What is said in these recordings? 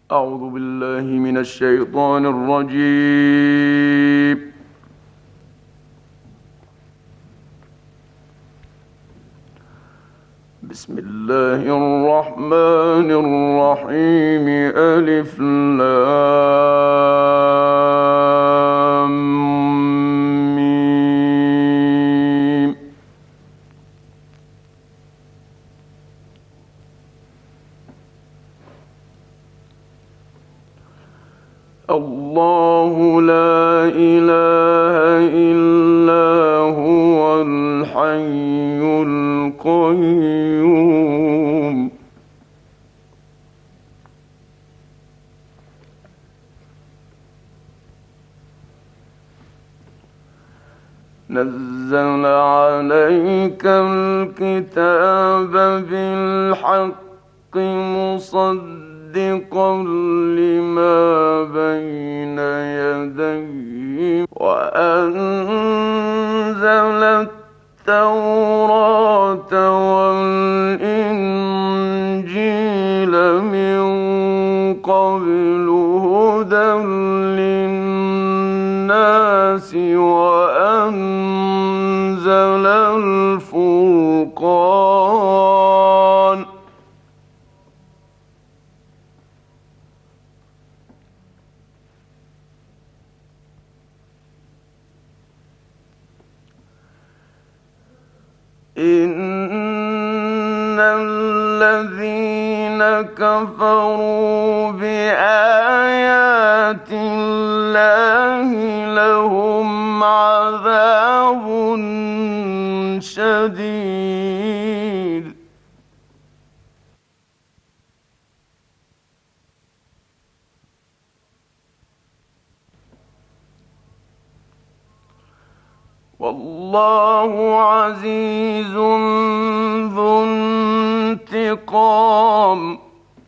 أعوذ بالله من الشيطان الرجيم. بسم الله الرحمن الرحيم. ألف لام ميم. الله لا إله إلا هو الحي القيوم. نزل عليك الكتاب بالحق مصدقا لما بين يديه وأنزل التوراة والإنجيل من قبل هدى للناس وأنزل الفرقان. إن الذين كفروا بآيات الله لهم عذاب شديد. والله عزيز ذو انتقام.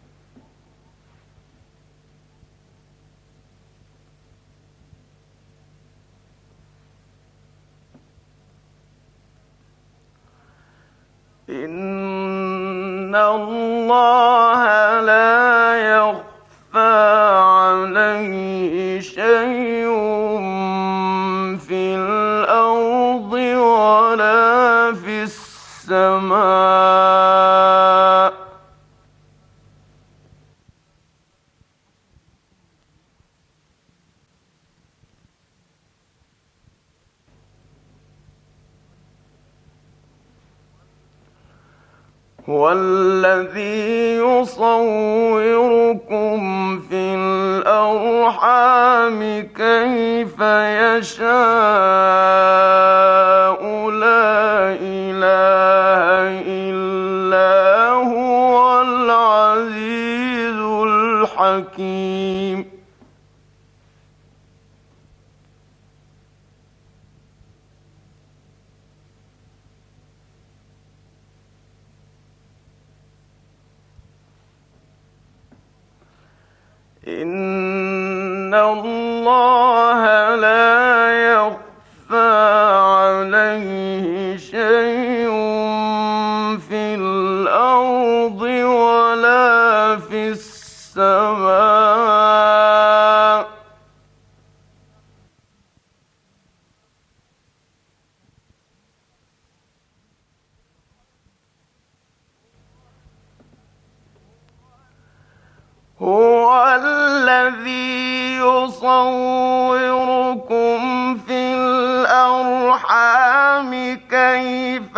إن الله لا يخفى عليه شيء في الأرض ولا في السماء. هو الذي يصوركم في الأرحام كيف يشاء. لا إله إلا هو العزيز الحكيم. إن الله لا يخفى عليه شيء في الأرض ولا في السماء. هو الذي يصوركم في الأرحام كيف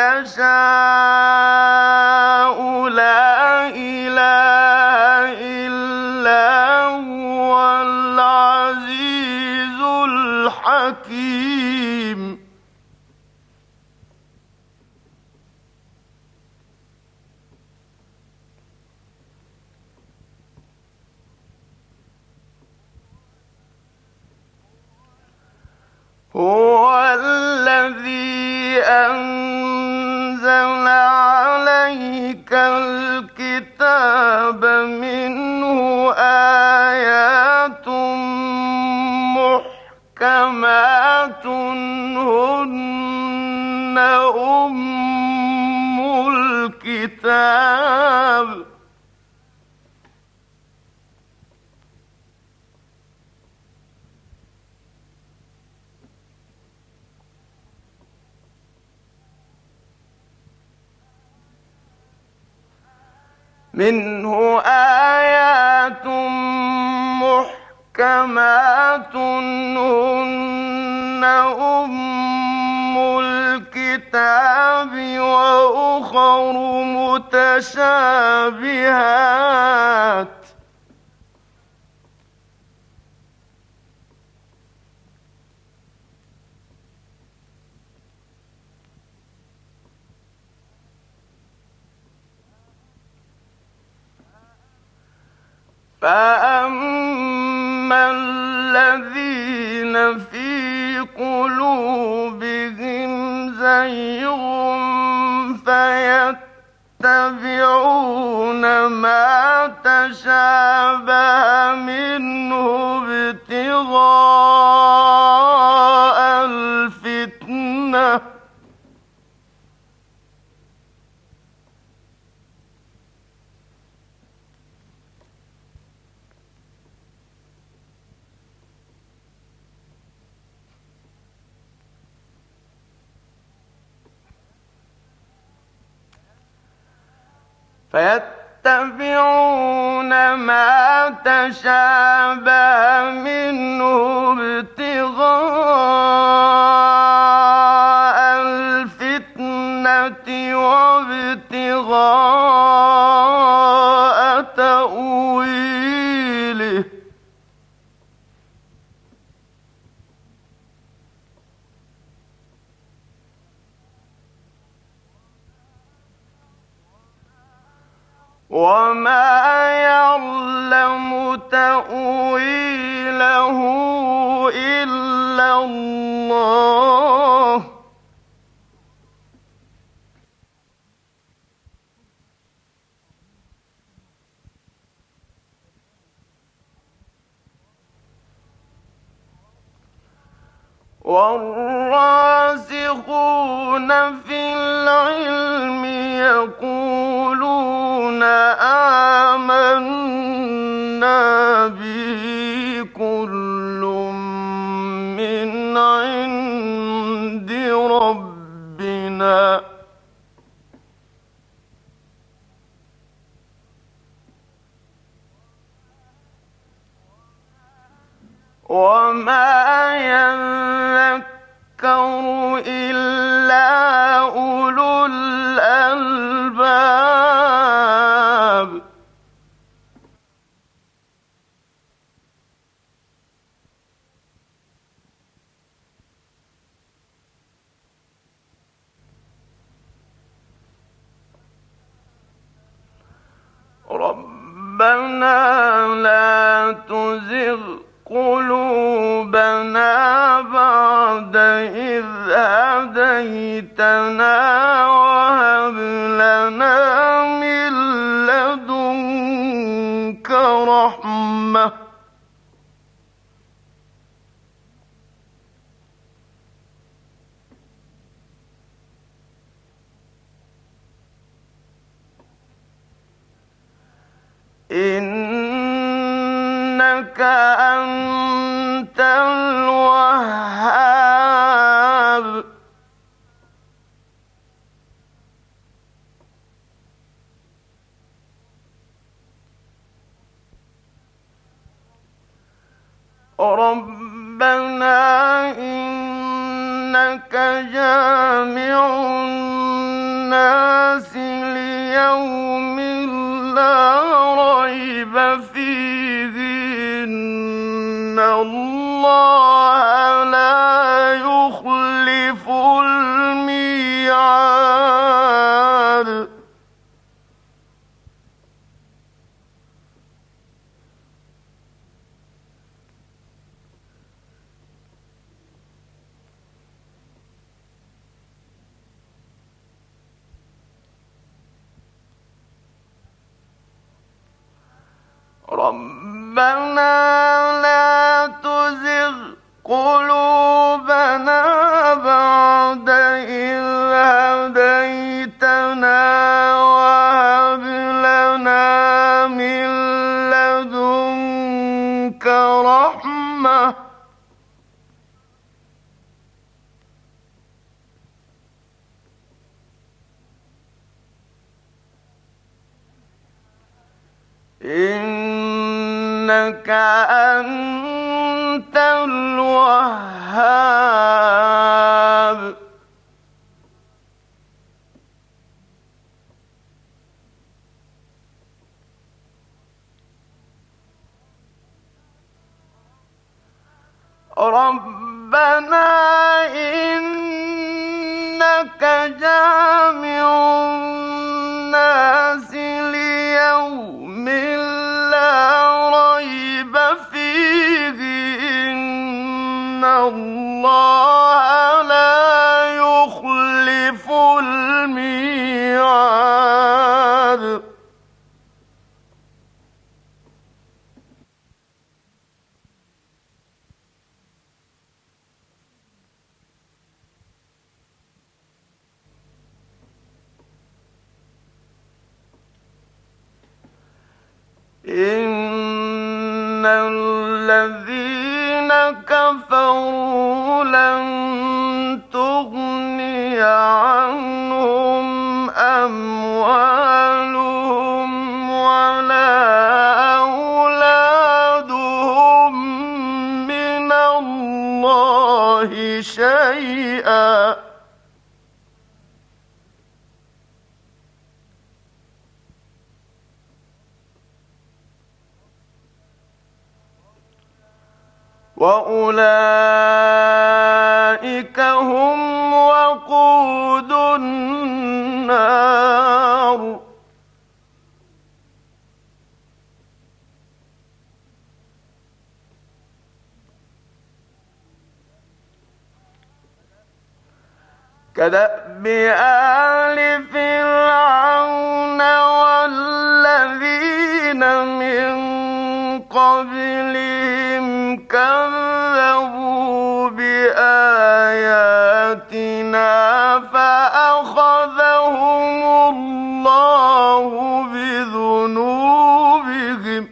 يشاء. لا إله إلا هو العزيز الحكيم. هو الذي أنزل عليك الكتاب منه آيات محكمات هن أم الكتاب منه آيات محكمات هن أم الكتاب وأخر متشابهات فأما الذين في قلوبهم زيغ فيتبعون ما تشابه منه ابتغاء الفتنة فيتبعون ما تشابه منه ابتغاء الفتنة وابتغاء تأويله وما يعلم تأويله إلا الله والراسخون في العلم يقولون آمنا به كل من عند ربنا وما يذكر إلا أولو الألباب ربنا لا تزغ قلوبنا بعد إذ هديتنا وهب لنا من لدنك رحمة إنك أنت الوهاب ربنا إنك جامع الناس ليوم لا ريب فيه إن الله لا يخلف الميعاد ربنا لا تزغ قلوبنا بعد إذ هديتنا وهب لنا من لدنك رحمة إنك أنت الوهاب. ربنا إنك جامع الناس ليوم لا ريب فيه إن الله لا يخلف الميعاد. إن الذين كفروا لن تغني عنهم أموالهم ولا أولادهم من الله شيئا، وأولئك هم وقود النار. كدأب آل فرعون والذين من قبلهم كذبوا بآياتنا فأخذهم الله بذنوبهم.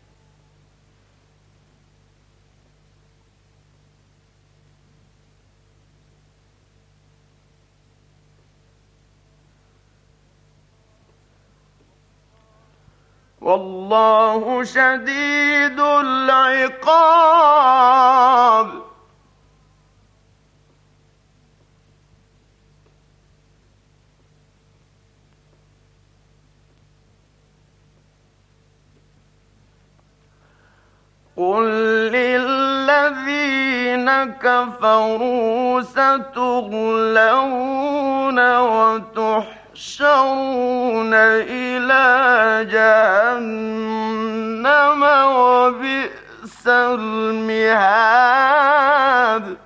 والله شديد العقاب. قل للذين كفروا ستغلون وتحشرون إلى جهنم وبئس المهاد.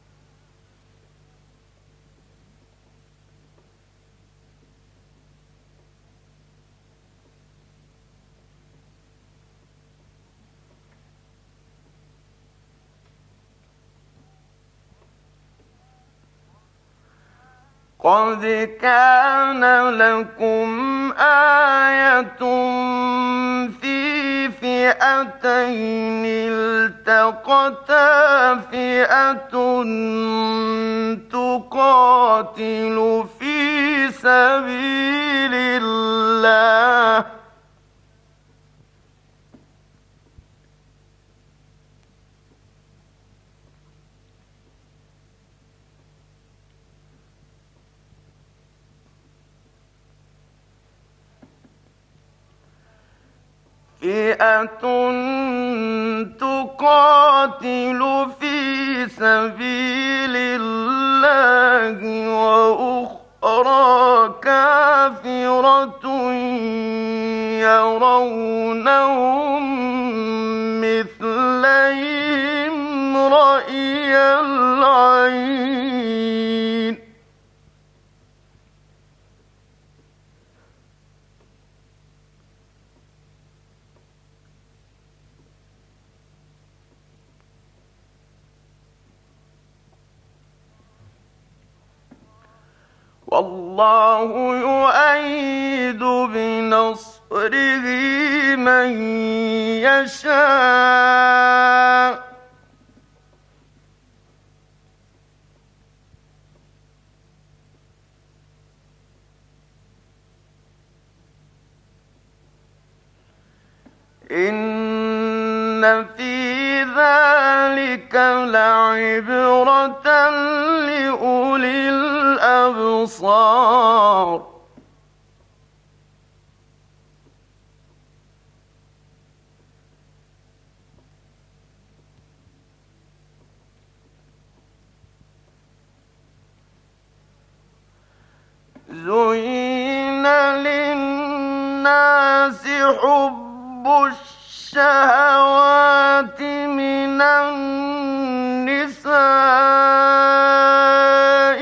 قد كان لكم آية في فئتين التقتا، فئة تقاتل في سبيل الله فئة تقاتل في سبيل الله وأخرى كافرة يرونهم مثليهم رأي العين. والله يؤيد بنصره من يشاء إن في ذلك لعبرة لأولي الأبصار. زين للناس حب الشهوات من النساء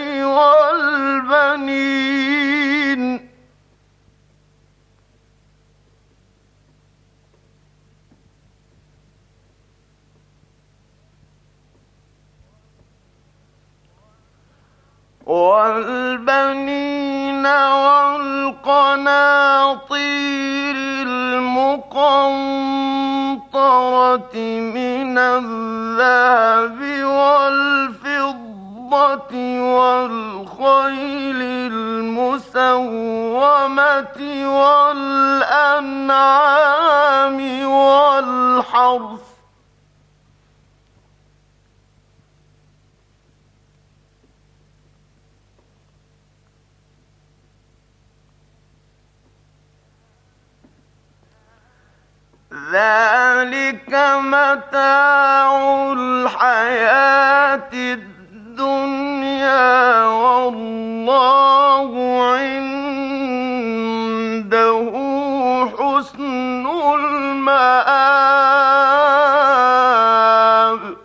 والبنين والقناطير المقنطرة من الذهب والفضة والخيل المسومة والأنعام والحرث ذلك متاع الحياة الدنيا والله عنده حسن المآب.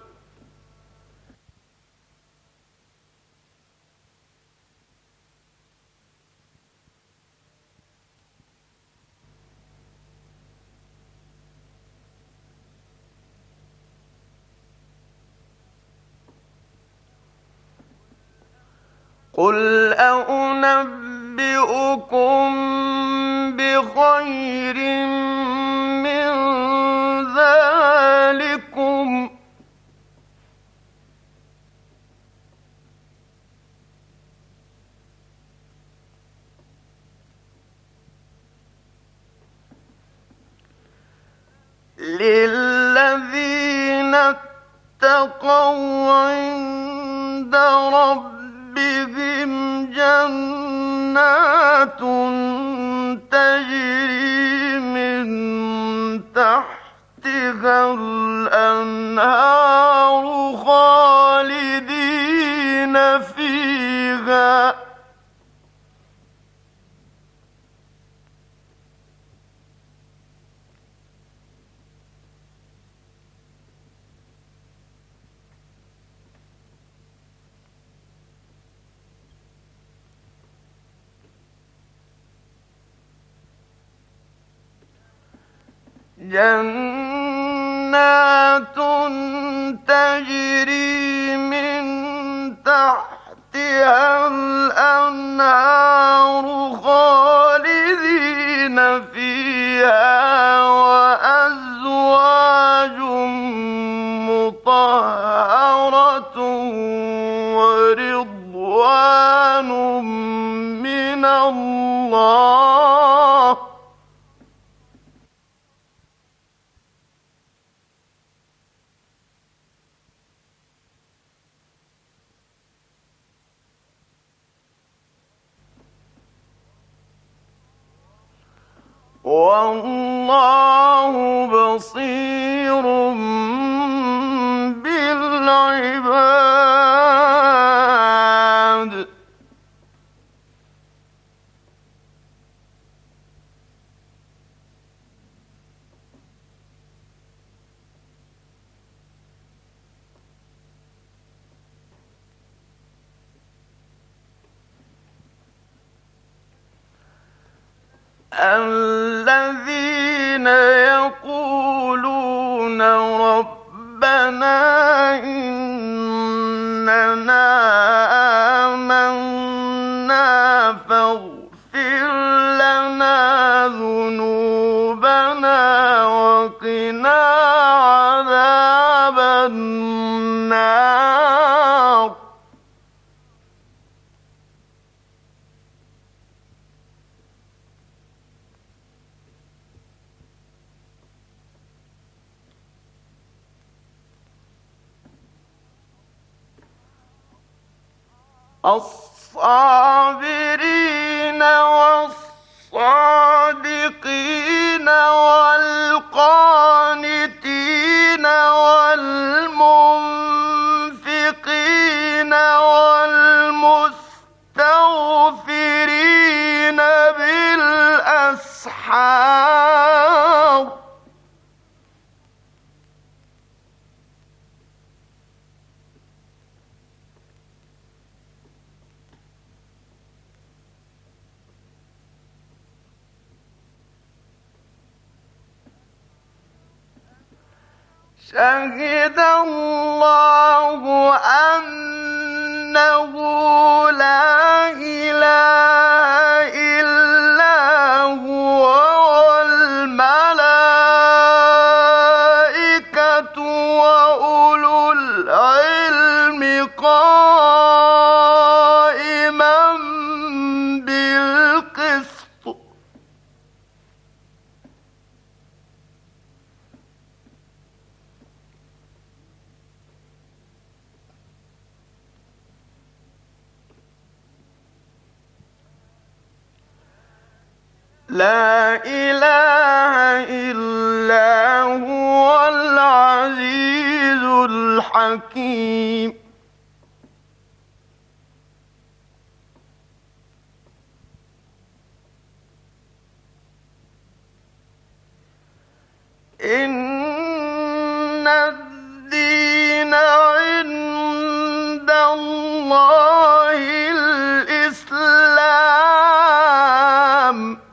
قل أنبئكم بخير من ذلكم للذين اتقوا عند ربهم جنات تجري من تحتها الأنهار خالدين فيها جنات تجري من تحتها الأنهار خالدين فيها وأزواج مطهرة ورضوان من الله والله بصير بالعباد. الذين يقولون ربنا إننا آمنا فاغفر لنا ذنوبنا وقنا عذاب النار. الصابرين والصادقين والقانتين والمنفقين والمستغفرين بالأسحار شهد الله أنه لا إله إلا هو والملائكة وأولو العلم قائما بالقسط لا إله إلا هو العزيز الحكيم إن الدين عند الله الإسلام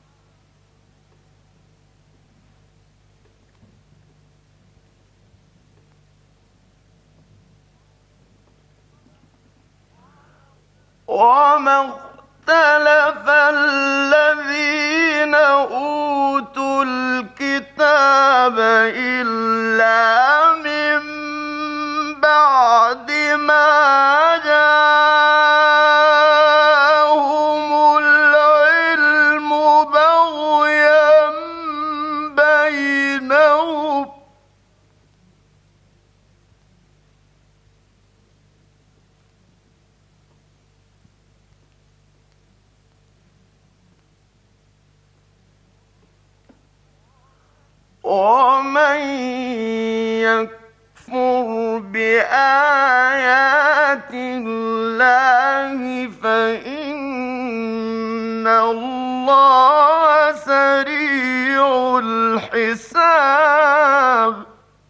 وما اختلف الذين أوتوا الكتاب إلا من بعد ما جاءهم العلم بغيا بينهم ومن يكفر بآيات الله فإن الله سريع الحساب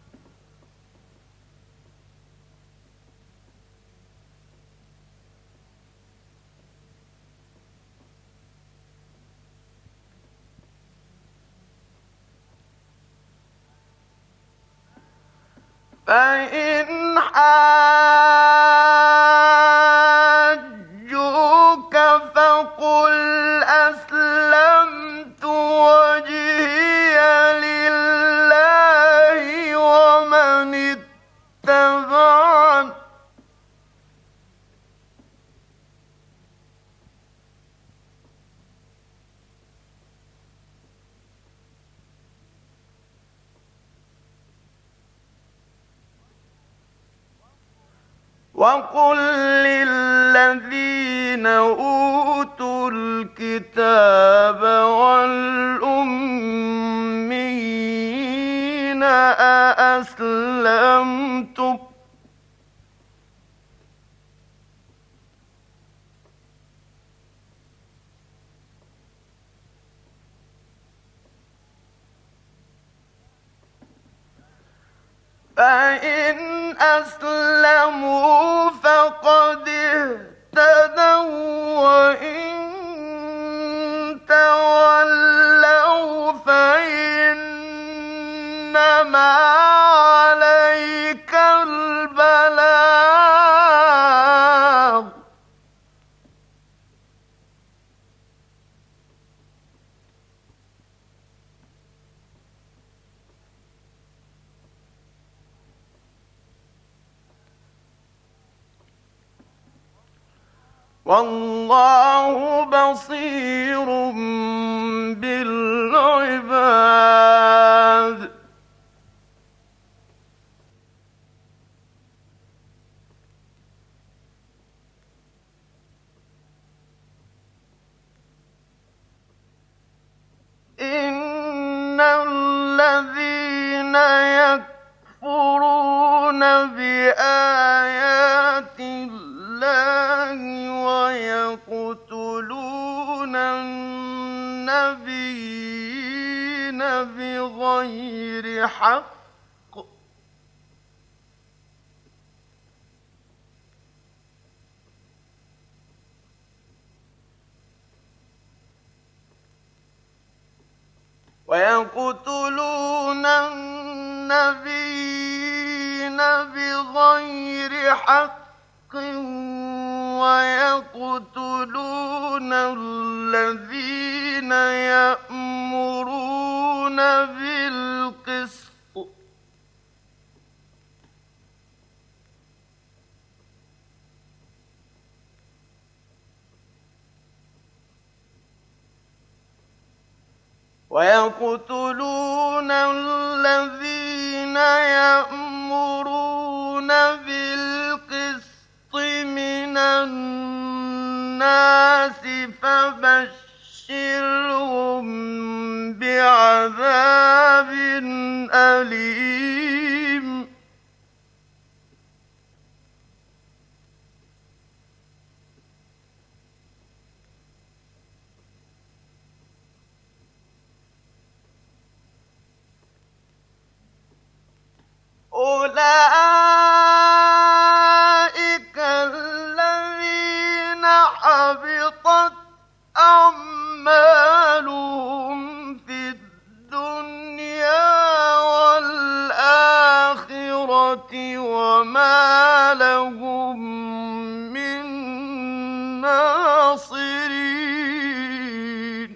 فإن حاجوك فقل أسلمت وجهي لله ومن اتبعني وقل للذين أوتوا الكتاب والأميين أأسلمتم فإن أسلموا فقد اهتدوا وإن تولوا فإنما عليك البلاغ والله بصير بالعباد يكفرون بآيات الله ويقتلون النبيين بغير حق ويقتلون الذين يأمرون بالقسط من الناس فبشرهم بعذاب أليم أولئك الذين حبطت أعمالهم في الدنيا والآخرة وما لهم من ناصرين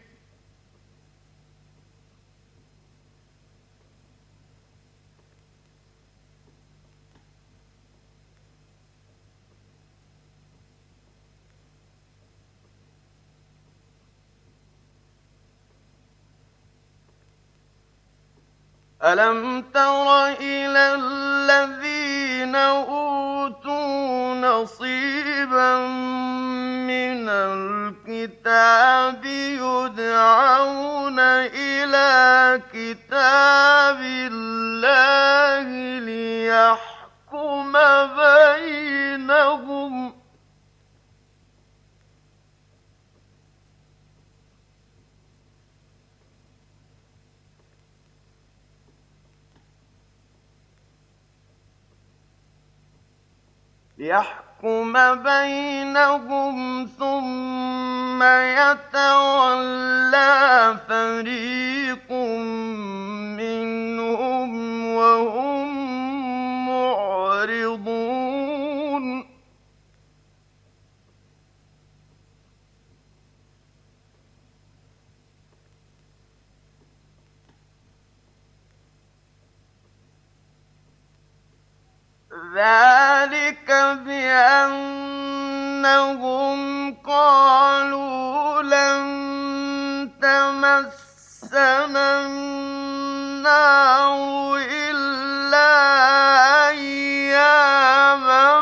ألم تر إلى الذين أوتوا نصيبا من الكتاب يدعون إلى كتاب الله ليحكم بينهم ثم يتولى فريق منهم وهم معرضون ذلك بأنهم قالوا لن تمسنا النار إلا أياما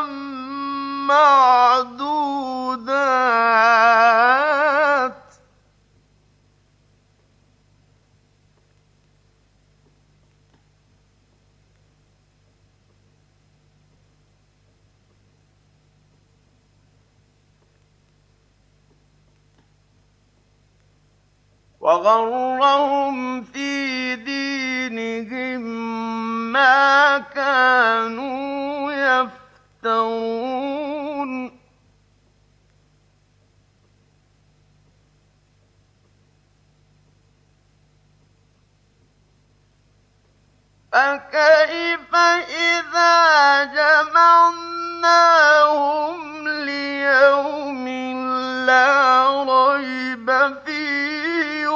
معدودات وغرهم في دينهم ما كانوا يفترون فكيف إذا جمعناهم ليوم لا ريب فيه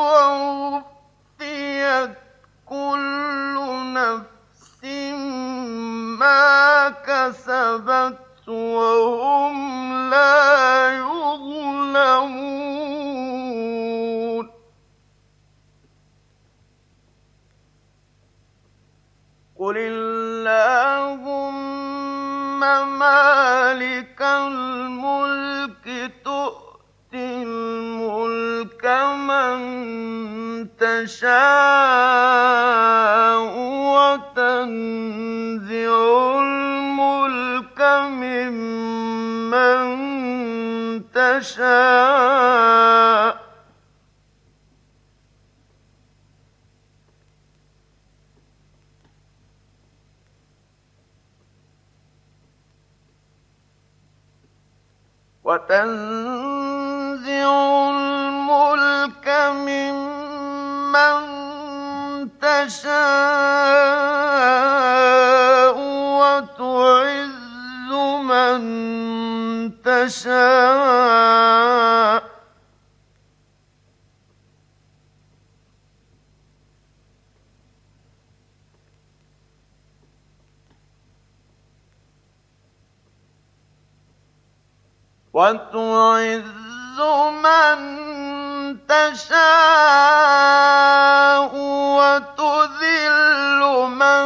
ووفيت كل نفس ما كسبت وهم لا يظلمون قل اللهم مالك الملك تؤتي الملك من تشاء وتنزع الملك ممن تشاء وتعز من تشاء وتعز من تشاء وتذل من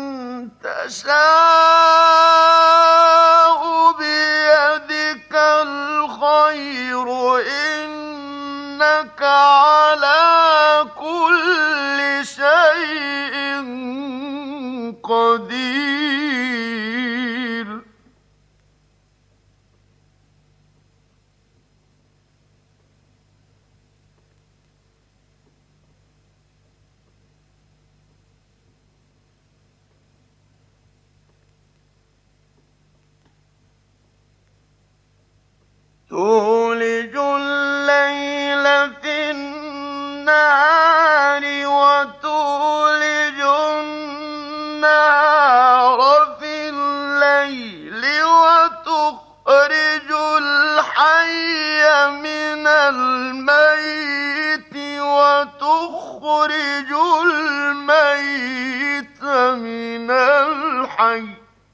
تشاء بيدك الخير إنك على كل شيء قدير تولج الليل في النهار وتولج النهار في الليل وتخرج الحي من الميت وتخرج الميت من الحي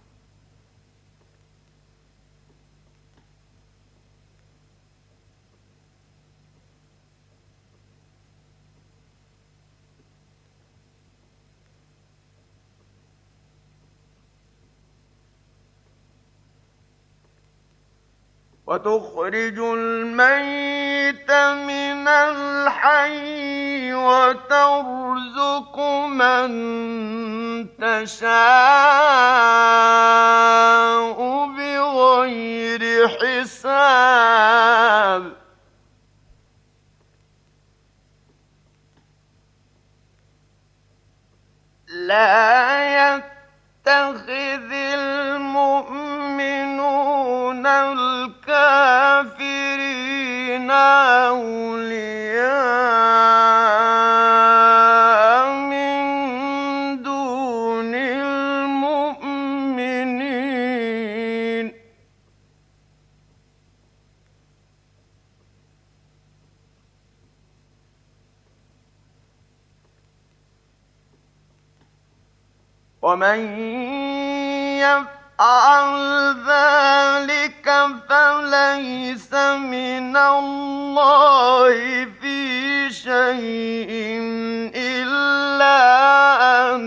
وتخرج الميت من الحي وترزق من تشاء بغير حساب لا يتخذ المؤمنون الكافرين أولياء من دون المؤمنين ومن يفعل ذلك فليس من الله في شيء إلا أن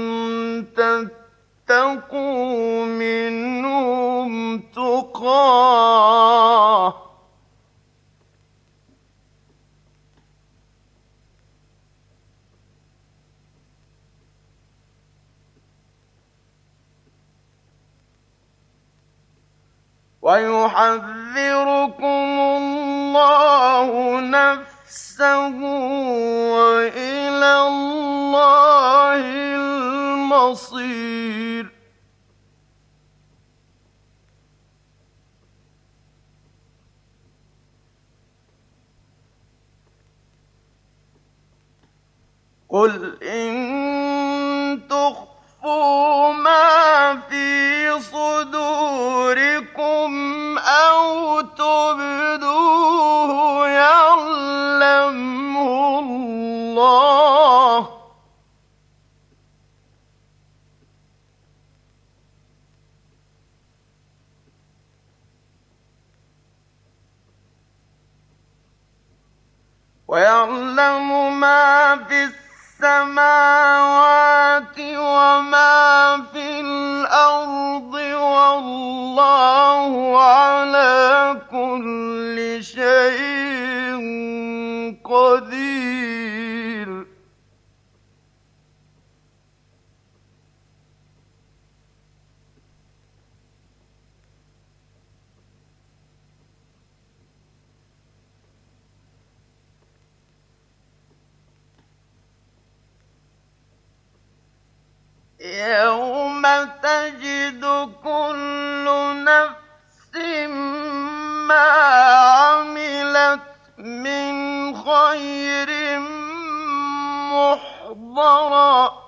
تتقوا منهم تقاه ويحذركم الله نفسه وإلى الله المصير قل إن تخفوا ما في صدوركم أو تبدوه يعلمه الله ويعلم ما في السماوات وما في الأرض والله على كل شيء قدير يوم تجد كل نفس ما عملت من خير محضرا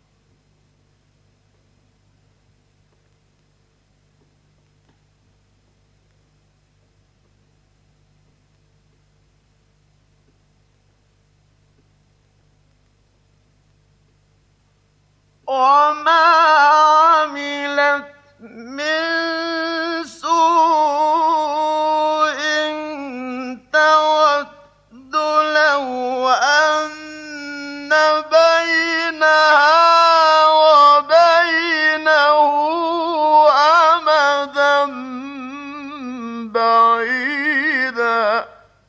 وما عملت من سوء تود لو أن بينها وبينه أمدا بعيدا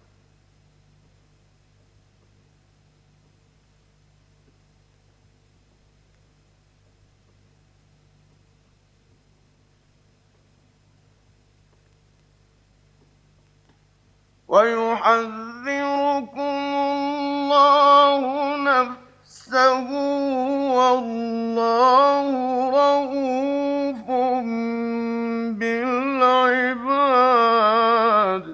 ويحذركم الله نفسه والله رءوف بالعباد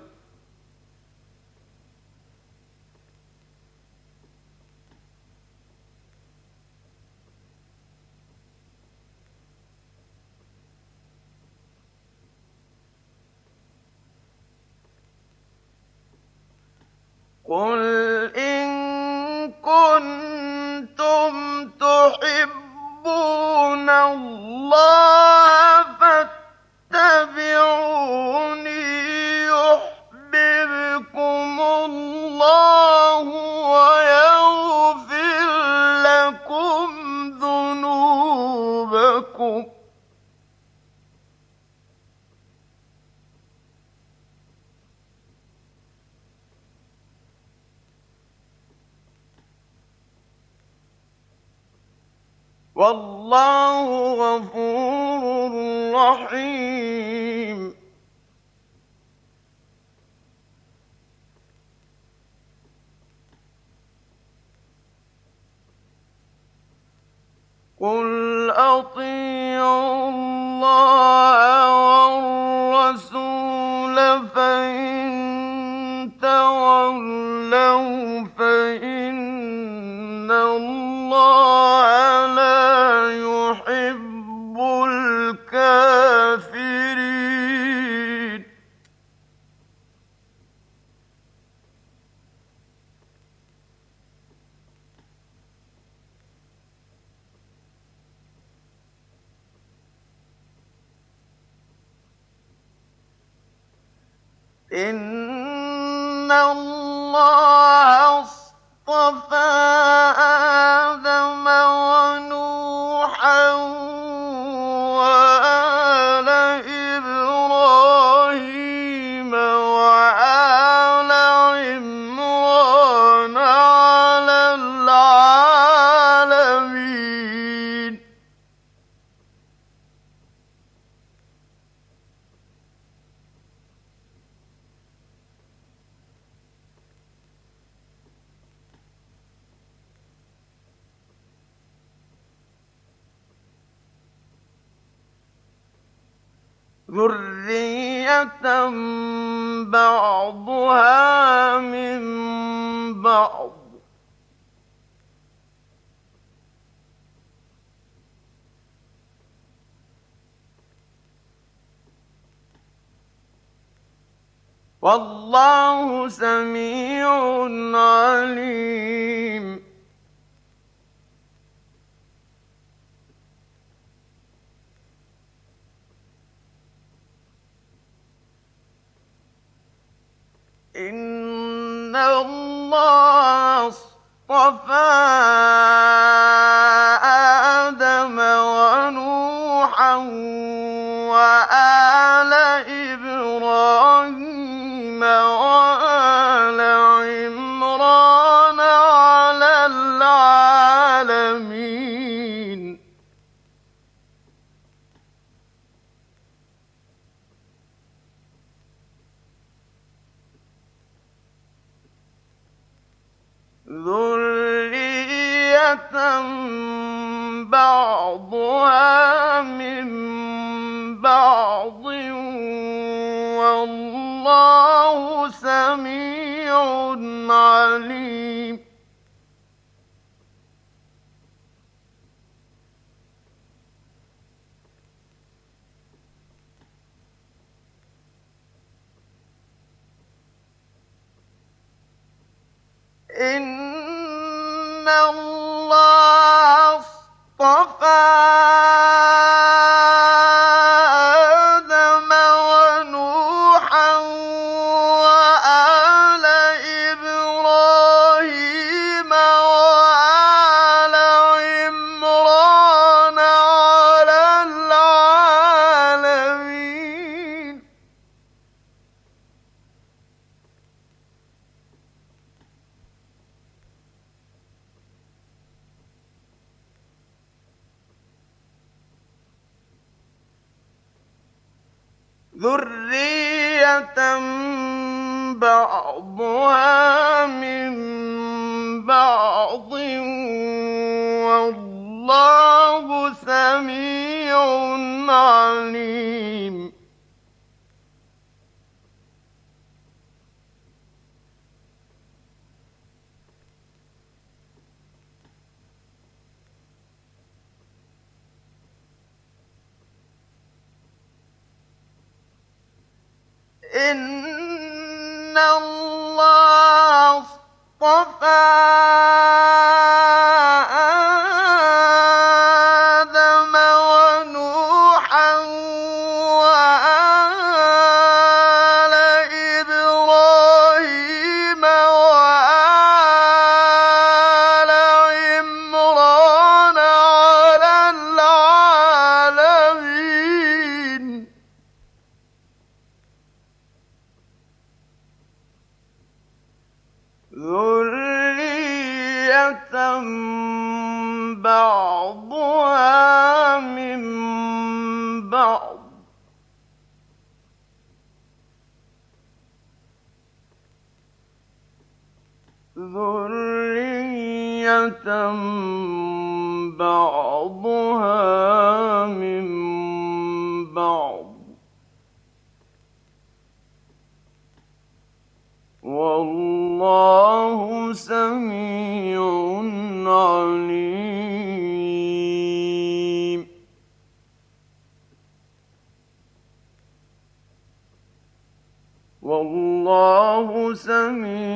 قل إن كنتم تحبون الله فاتبعوني يحببكم الله ويغفر لكم ذنوبكم والله غفور رحيم قل أطيعوا الله والرسول فإن تولوا فإن الله لا يحب الكافرين إن الله اصطفى آدم ونوحا وآل إبراهيم وآل عمران على العالمين ذرية بعضها من بعض والله سميع عليم إن الله اصطفى آدم ونوحا وآل إبراهيم وآل عمران على العالمين ذرية بعضها من بعض والله سميع عليم إن الله اصطفى آدم ونوحا وآل إبراهيم وآل عمران على العالمين ذرية بعضها من بعض والله سميع عليم إن الله اصطفى آدم ونوحا وآل إبراهيم وآل عمران على العالمين ذرية بعضها من بعض ذرية بعضها من بعض والله سميع عليم والله سميع